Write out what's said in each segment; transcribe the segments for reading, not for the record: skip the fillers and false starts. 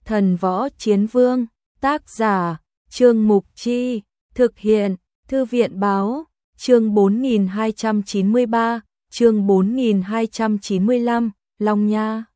Thần Võ Chiến Vương, tác giả, Trương Mục Chi, thực hiện, Thư viện Báo, chương 4293, chương 4295, Long Nha.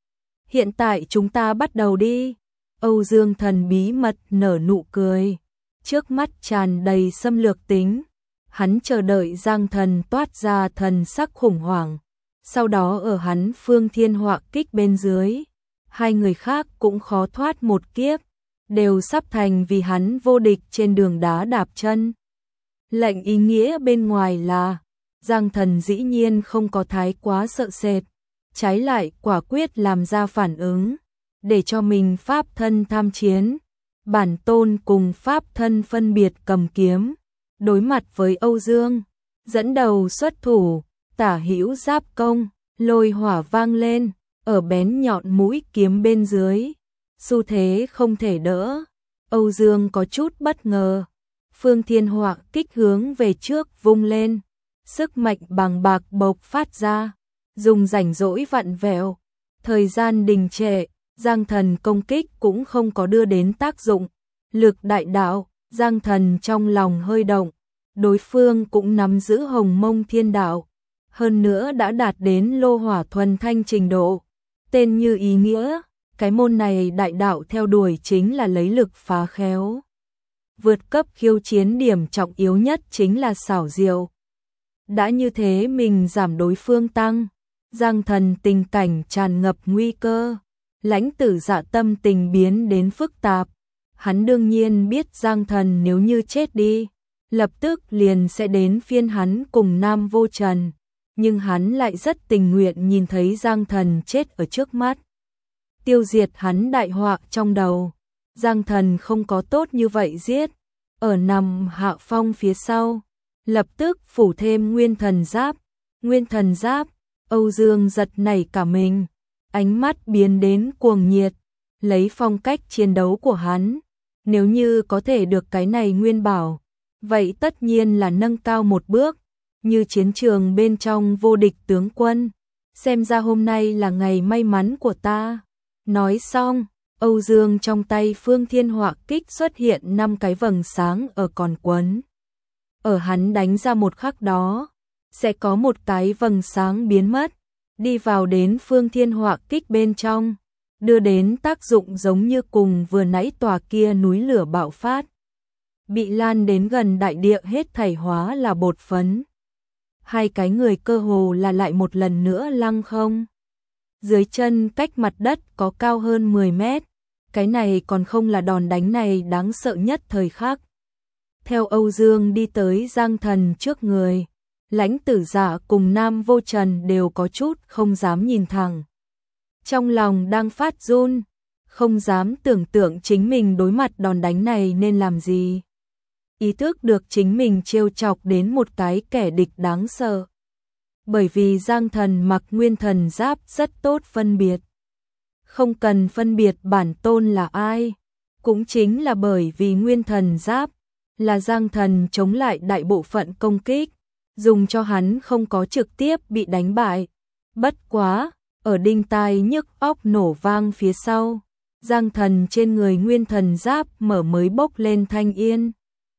Hiện tại chúng ta bắt đầu đi. Âu Dương Thần bí mật nở nụ cười, trước mắt tràn đầy xâm lược tính. Hắn chờ đợi Giang Thần toát ra thần sắc khủng hoảng, sau đó ở hắn Phương Thiên Họa Kích bên dưới, hai người khác cũng khó thoát một kiếp, đều sắp thành vì hắn vô địch trên đường đá đạp chân. Lệnh ý nghĩa bên ngoài là, Giang Thần dĩ nhiên không có thái quá sợ sệt, trái lại quả quyết làm ra phản ứng, để cho mình pháp thân tham chiến. Bản tôn cùng pháp thân phân biệt cầm kiếm, đối mặt với Âu Dương, dẫn đầu xuất thủ, tả hữu giáp công, lôi hỏa vang lên, ở bén nhọn mũi kiếm bên dưới, xu thế không thể đỡ. Âu Dương có chút bất ngờ, Phương Thiên Họa Kích hướng về trước vung lên, sức mạnh bàng bạc bộc phát ra, dùng rảnh rỗi vặn vẹo, thời gian đình trệ, Giang Thần công kích cũng không có đưa đến tác dụng. Lực đại đạo, Giang Thần trong lòng hơi động, đối phương cũng nắm giữ Hồng Mông Thiên Đạo, hơn nữa đã đạt đến lô hỏa thuần thanh trình độ. Tên như ý nghĩa, cái môn này đại đạo theo đuổi chính là lấy lực phá khéo. Vượt cấp khiêu chiến điểm trọng yếu nhất chính là xảo diệu. Đã như thế mình giảm đối phương tăng, Giang Thần tình cảnh tràn ngập nguy cơ, Lãnh Tử Dạ tâm tình biến đến phức tạp. Hắn đương nhiên biết Giang Thần nếu như chết đi, lập tức liền sẽ đến phiên hắn cùng Nam Vô Trần, nhưng hắn lại rất tình nguyện nhìn thấy Giang Thần chết ở trước mắt, tiêu diệt hắn đại họa trong đầu. Giang Thần không có tốt như vậy giết, ở nằm hạ phong phía sau, lập tức phủ thêm Nguyên Thần Giáp. Nguyên Thần Giáp, Âu Dương giật nảy cả mình, ánh mắt biến đến cuồng nhiệt, lấy phong cách chiến đấu của hắn, nếu như có thể được cái này nguyên bảo, vậy tất nhiên là nâng cao một bước, như chiến trường bên trong vô địch tướng quân. Xem ra hôm nay là ngày may mắn của ta. Nói xong, Âu Dương trong tay Phương Thiên Họa Kích xuất hiện 5 cái vầng sáng ở còn quấn. Ở hắn đánh ra một khắc đó, sẽ có một cái vầng sáng biến mất, đi vào đến Phương Thiên Họa Kích bên trong, đưa đến tác dụng giống như cùng vừa nãy tòa kia núi lửa bạo phát, bị lan đến gần đại địa hết thảy hóa là bột phấn. Hai cái người cơ hồ là lại một lần nữa lăng không. Dưới chân cách mặt đất có cao hơn 10 mét, cái này còn không là đòn đánh này đáng sợ nhất thời khắc. Theo Âu Dương đi tới Giang Thần trước người, Lãnh Tử Dạ cùng Nam Vô Trần đều có chút không dám nhìn thẳng. Trong lòng đang phát run, không dám tưởng tượng chính mình đối mặt đòn đánh này nên làm gì. Ý thức được chính mình trêu chọc đến một cái kẻ địch đáng sợ. Bởi vì Giang Thần mặc Nguyên Thần Giáp rất tốt phân biệt. Không cần phân biệt bản tôn là ai, cũng chính là bởi vì Nguyên Thần Giáp là Giang Thần chống lại đại bộ phận công kích, dùng cho hắn không có trực tiếp bị đánh bại. Bất quá, ở đinh tai nhức óc nổ vang phía sau, Giang Thần trên người Nguyên Thần Giáp mở mới bốc lên thanh yên.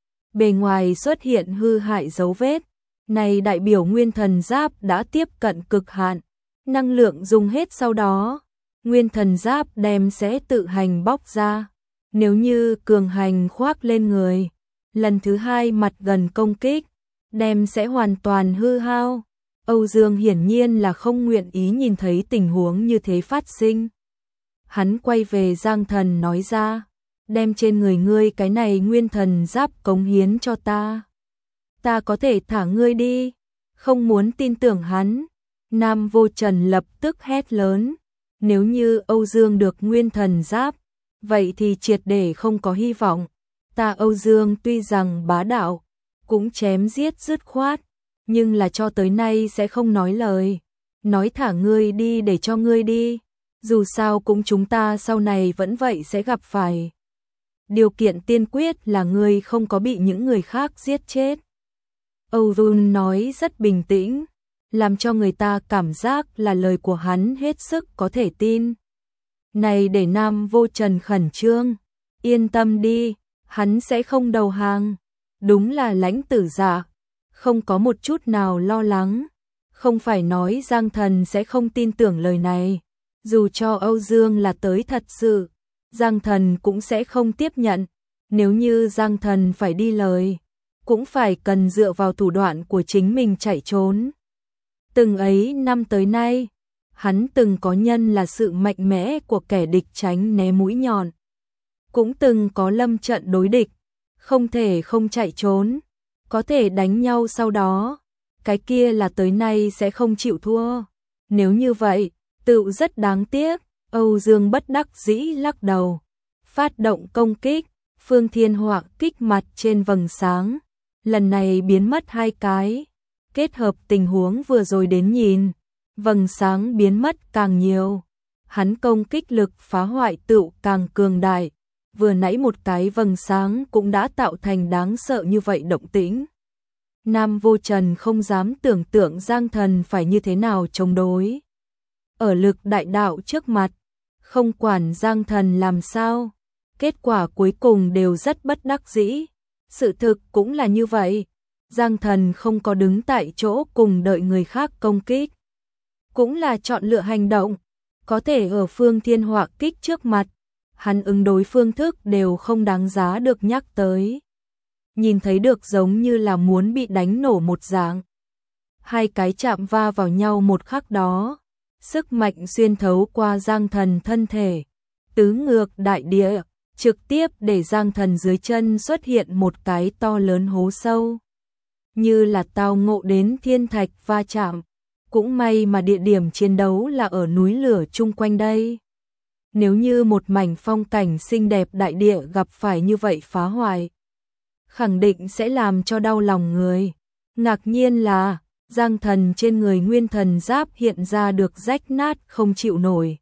Bề ngoài xuất hiện hư hại dấu vết, này đại biểu Nguyên Thần Giáp đã tiếp cận cực hạn, năng lượng dùng hết sau đó, Nguyên Thần Giáp đem sẽ tự hành bóc ra. Nếu như cường hành khoác lên người, lần thứ hai mặt gần công kích, đem sẽ hoàn toàn hư hao. Âu Dương hiển nhiên là không nguyện ý nhìn thấy tình huống như thế phát sinh. Hắn quay về Giang Thần nói ra, đem trên người ngươi cái này Nguyên Thần Giáp cống hiến cho ta. Ta có thể thả ngươi đi. Không muốn tin tưởng hắn, Nam Vô Trần lập tức hét lớn, nếu như Âu Dương được Nguyên Thần Giáp, vậy thì triệt để không có hy vọng. Ta Âu Dương tuy rằng bá đạo, cũng chém giết dứt khoát, nhưng là cho tới nay sẽ không nói lời, nói thả ngươi đi để cho ngươi đi, dù sao cũng chúng ta sau này vẫn vậy sẽ gặp phải. Điều kiện tiên quyết là ngươi không có bị những người khác giết chết. Âu Dương nói rất bình tĩnh, làm cho người ta cảm giác là lời của hắn hết sức có thể tin. này để Nam Vô Trần khẩn trương. Yên tâm đi, hắn sẽ không đầu hàng. Đúng là Lãnh Tử Dạ, không có một chút nào lo lắng. Không phải nói Giang Thần sẽ không tin tưởng lời này. Dù cho Âu Dương là tới thật sự, Giang Thần cũng sẽ không tiếp nhận. Nếu như Giang Thần phải đi lời, cũng phải cần dựa vào thủ đoạn của chính mình chạy trốn. Từng ấy năm tới nay, hắn từng có nhân là sự mạnh mẽ của kẻ địch tránh né mũi nhọn. Cũng từng có lâm trận đối địch, không thể không chạy trốn, có thể đánh nhau sau đó. Cái kia là tới nay sẽ không chịu thua. Nếu như vậy, tự rất đáng tiếc. Âu Dương bất đắc dĩ lắc đầu, phát động công kích. Phương Thiên Họa kích mặt trên vầng sáng, lần này biến mất 2 cái. Kết hợp tình huống vừa rồi đến nhìn, vầng sáng biến mất càng nhiều, hắn công kích lực phá hoại tựu càng cường đại. Vừa nãy một cái vầng sáng cũng đã tạo thành đáng sợ như vậy động tĩnh. Nam Vô Trần không dám tưởng tượng Giang Thần phải như thế nào chống đối. Ở lực đại đạo trước mặt, không quản Giang Thần làm sao, kết quả cuối cùng đều rất bất đắc dĩ. Sự thực cũng là như vậy, Giang Thần không có đứng tại chỗ cùng đợi người khác công kích, cũng là chọn lựa hành động. Có thể ở Phương Thiên Họa kích trước mặt, hắn ứng đối phương thức đều không đáng giá được nhắc tới. Nhìn thấy được giống như là muốn bị đánh nổ một dạng. 2 cái chạm va vào nhau một khắc đó, sức mạnh xuyên thấu qua Giang Thần thân thể, tứ ngược đại địa, trực tiếp để Giang Thần dưới chân xuất hiện một cái to lớn hố sâu. Như là tao ngộ đến thiên thạch va chạm, cũng may mà địa điểm chiến đấu là ở núi lửa chung quanh đây. Nếu như một mảnh phong cảnh xinh đẹp đại địa gặp phải như vậy phá hoại, khẳng định sẽ làm cho đau lòng người. Ngạc nhiên là, Giang Thần trên người nguyên thần giáp hiện ra được rách nát không chịu nổi.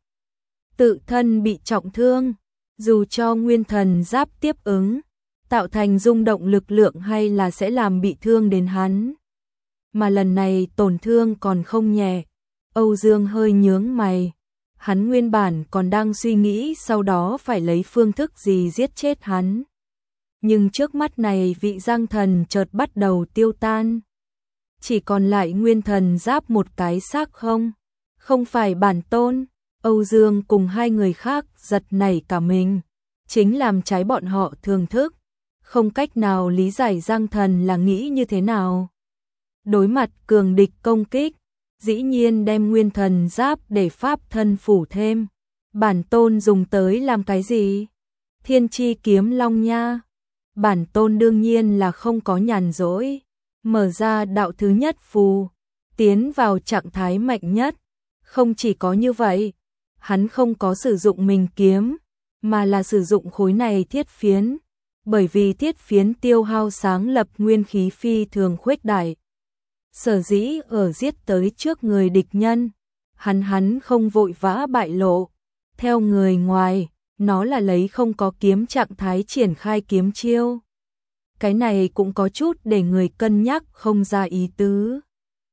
Tự thân bị trọng thương, dù cho nguyên thần giáp tiếp ứng, tạo thành rung động lực lượng hay là sẽ làm bị thương đến hắn. Mà lần này tổn thương còn không nhẹ. Âu Dương hơi nhướng mày. Hắn nguyên bản còn đang suy nghĩ sau đó phải lấy phương thức gì giết chết hắn. Nhưng trước mắt này vị Giang Thần chợt bắt đầu tiêu tan. Chỉ còn lại nguyên thần giáp một cái xác không. Không phải bản tôn. Âu Dương cùng 2 người khác giật nảy cả mình. Chính làm trái bọn họ thường thức. Không cách nào lý giải Giang Thần là nghĩ như thế nào. Đối mặt cường địch công kích, dĩ nhiên đem nguyên thần giáp để pháp thân phủ thêm. Bản tôn dùng tới làm cái gì? Thiên chi kiếm long nha. Bản tôn đương nhiên là không có nhàn rỗi. Mở ra đạo thứ nhất phù, tiến vào trạng thái mạnh nhất. Không chỉ có như vậy, hắn không có sử dụng mình kiếm, mà là sử dụng khối này thiết phiến. Bởi vì thiết phiến tiêu hao sáng lập nguyên khí phi thường khuếch đại. Sở dĩ ở giết tới trước người địch nhân, hắn không vội vã bại lộ. Theo người ngoài, nó là lấy không có kiếm trạng thái triển khai kiếm chiêu. Cái này cũng có chút để người cân nhắc không ra ý tứ.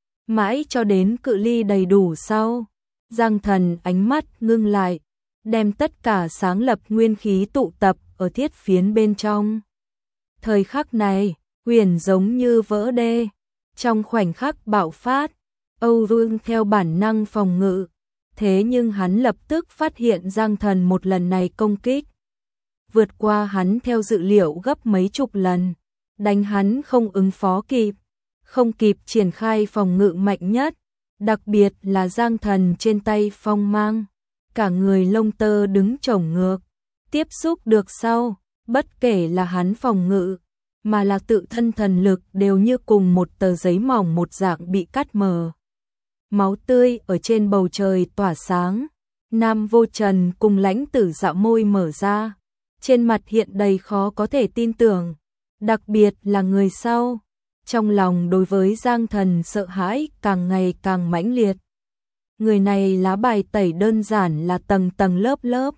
Mãi cho đến cự ly đầy đủ sau, Giang Thần ánh mắt ngưng lại, đem tất cả sáng lập nguyên khí tụ tập ở thiết phiến bên trong. Thời khắc này, huyền giống như vỡ đê. Trong khoảnh khắc bạo phát, Âu Dương theo bản năng phòng ngự. Thế nhưng hắn lập tức phát hiện Giang Thần một lần này công kích vượt qua hắn theo dự liệu gấp mấy chục lần. Đánh hắn không ứng phó kịp, không kịp triển khai phòng ngự mạnh nhất. Đặc biệt là Giang Thần trên tay phong mang, cả người lông tơ đứng chổng ngược. Tiếp xúc được sau, bất kể là hắn phòng ngự, mà là tự thân thần lực đều như cùng một tờ giấy mỏng một dạng bị cắt mờ. Máu tươi ở trên bầu trời tỏa sáng. Nam Vô Trần cùng Lãnh Tử Dạ môi mở ra, trên mặt hiện đầy khó có thể tin tưởng, đặc biệt là người sau. Trong lòng đối với Giang Thần sợ hãi càng ngày càng mãnh liệt. Người này lá bài tẩy đơn giản là tầng tầng lớp lớp.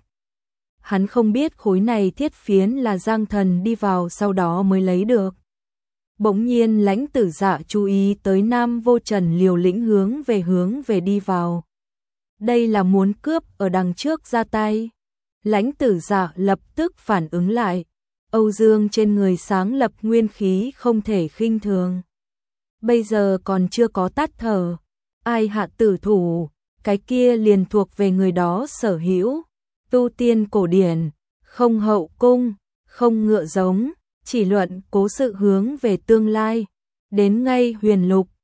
Hắn không biết khối này thiết phiến là Giang Thần đi vào sau đó mới lấy được. Bỗng nhiên Lãnh Tử Dạ chú ý tới Nam Vô Trần liều lĩnh hướng về đi vào. đây là muốn cướp ở đằng trước ra tay. Lãnh Tử Dạ lập tức phản ứng lại, Âu Dương trên người sáng lập nguyên khí không thể khinh thường. Bây giờ còn chưa có tắt thở, ai hạ tử thủ, cái kia liền thuộc về người đó sở hữu. Tu tiên cổ điển, không hậu cung, không ngựa giống, chỉ luận cố sự hướng về tương lai. Đến ngay huyền lục,